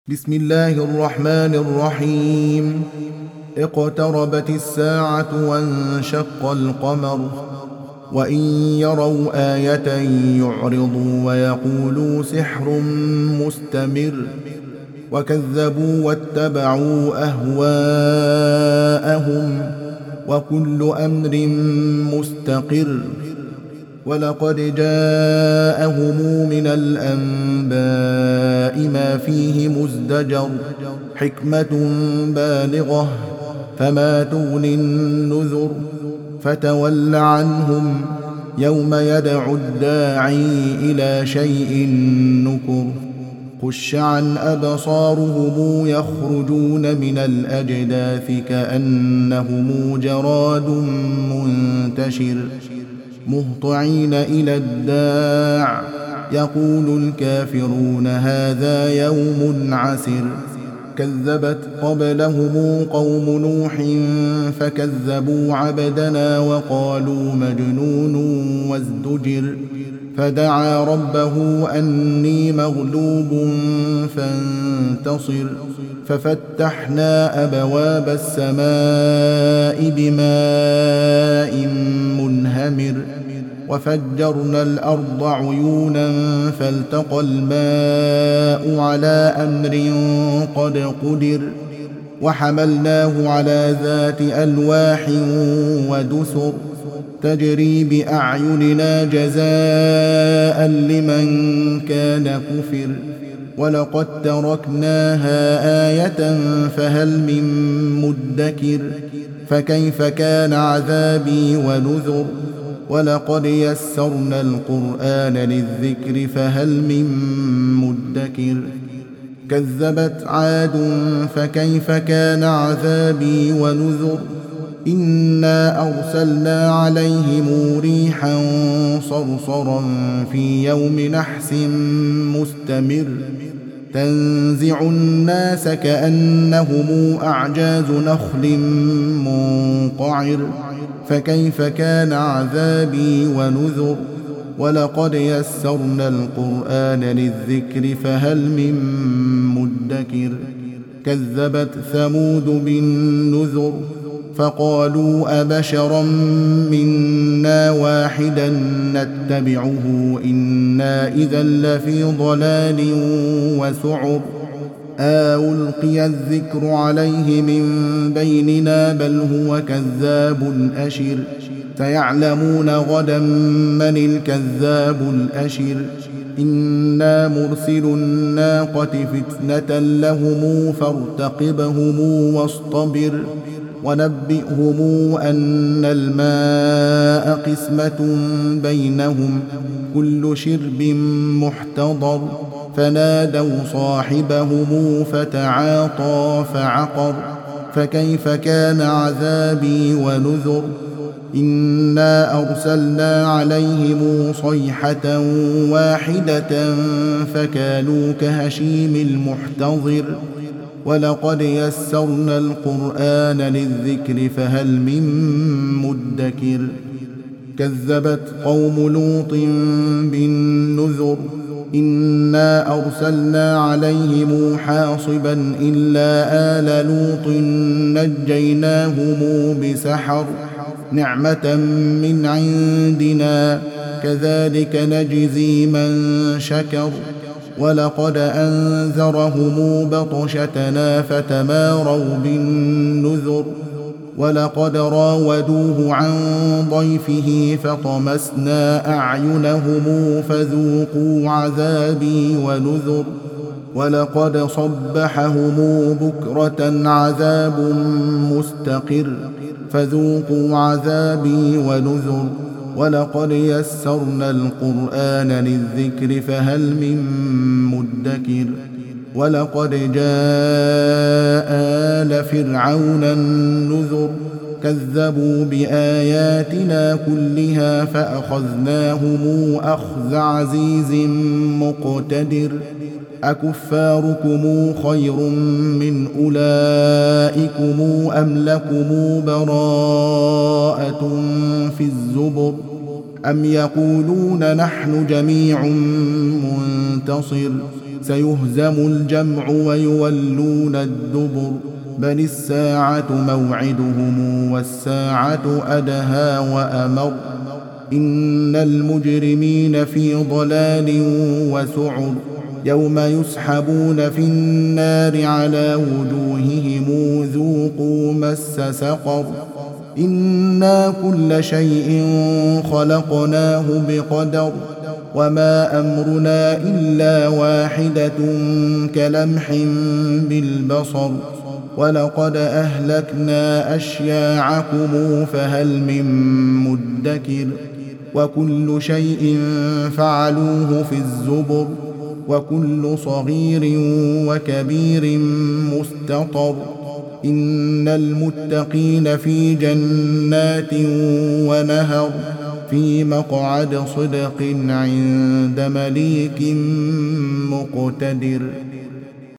بسم الله الرحمن الرحيم. اقتربت الساعة وانشق القمر وإن يروا آية يعرضوا ويقولوا سحر مستمر وكذبوا واتبعوا أهواءهم وكل أمر مستقر ولقد جاءهم من الأنباء ما فيه مزدجر حكمة بالغة فما تغني النذر فتول عنهم يوم يدعو الداعي إلى شيء نكر خش عن أبصارهم يخرجون من الأجداث كأنهم جراد منتشر مهطعين إلى الداع يقول الكافرون هذا يوم عسر كذبت قبلهم قوم نوح فكذبوا عبدنا وقالوا مجنون وازدجر فدعا ربه أني مغلوب فانتصر ففتحنا أبواب السماء بماء منهمر وفجرنا الأرض عيونا فالتقى الماء على أمر قد قدر وحملناه على ذات ألواح ودسر تجري بأعيننا جزاء لمن كان كفر ولقد تركناها آية فهل من مدكر فكيف كان عذابي ونذر ولقد يسرنا القرآن للذكر فهل من مدكر كذبت عاد فكيف كان عذابي ونذر إنا أرسلنا عليهم ريحا صرصرا في يوم نحس مستمر تنزع الناس كأنهم أعجاز نخل منقعر فكيف كان عذابي ونذر ولقد يسرنا القرآن للذكر فهل من مدكر كذبت ثمود بالنذر فقالوا أبشرا منا واحدا نتبعه إنا إذا لفي ضلال وسعر ألقي الذكر عليه من بيننا بل هو كذاب أشر سيعلمون غدا من الكذاب الأشر إنا مرسل الناقة فتنة لهم فارتقبهم واصطبر ونبئهم أن الماء قسمة بينهم كل شرب محتضر فنادوا صاحبهم فتعاطى فعقر فكيف كان عذابي ونذر إنا أرسلنا عليهم صيحة واحدة فكانوا كهشيم المحتضر ولقد يسرنا القرآن للذكر فهل من مدكر كذبت قوم لوط بالنذر إنا أرسلنا عليهم حاصبا إلا آل لوط نجيناهم بسحر نعمة من عندنا كذلك نجزي من شكر ولقد أنذرهم بطشتنا فتماروا بالنذر ولقد راودوه عن ضيفه فطمسنا أعينهم فذوقوا عذابي ونذر ولقد صبحهم بكرة عذاب مستقر فذوقوا عذابي ونذر ولقد يسرنا القرآن للذكر فهل من مدكر ولقد جاء آل فرعون النذر كذبوا بآياتنا كلها فأخذناهم أخذ عزيز مقتدر أكفاركم خير من أولئكم أم لكم براءة في الزبر أم يقولون نحن جميع منتصر سيهزم الجمع ويولون الدبر بل الساعة موعدهم والساعة أدهى وأمر إن المجرمين في ضلال وسعر يوم يسحبون في النار على وجوههم ذوقوا مس سقر إنا كل شيء خلقناه بقدر وما أمرنا إلا واحدة كلمح بالبصر ولقد أهلكنا أشياعكم فهل من مدكر وكل شيء فعلوه في الزبر وكل صغير وكبير مستطر إن المتقين في جنات ونهر في مقعد صدق عند مليك مقتدر.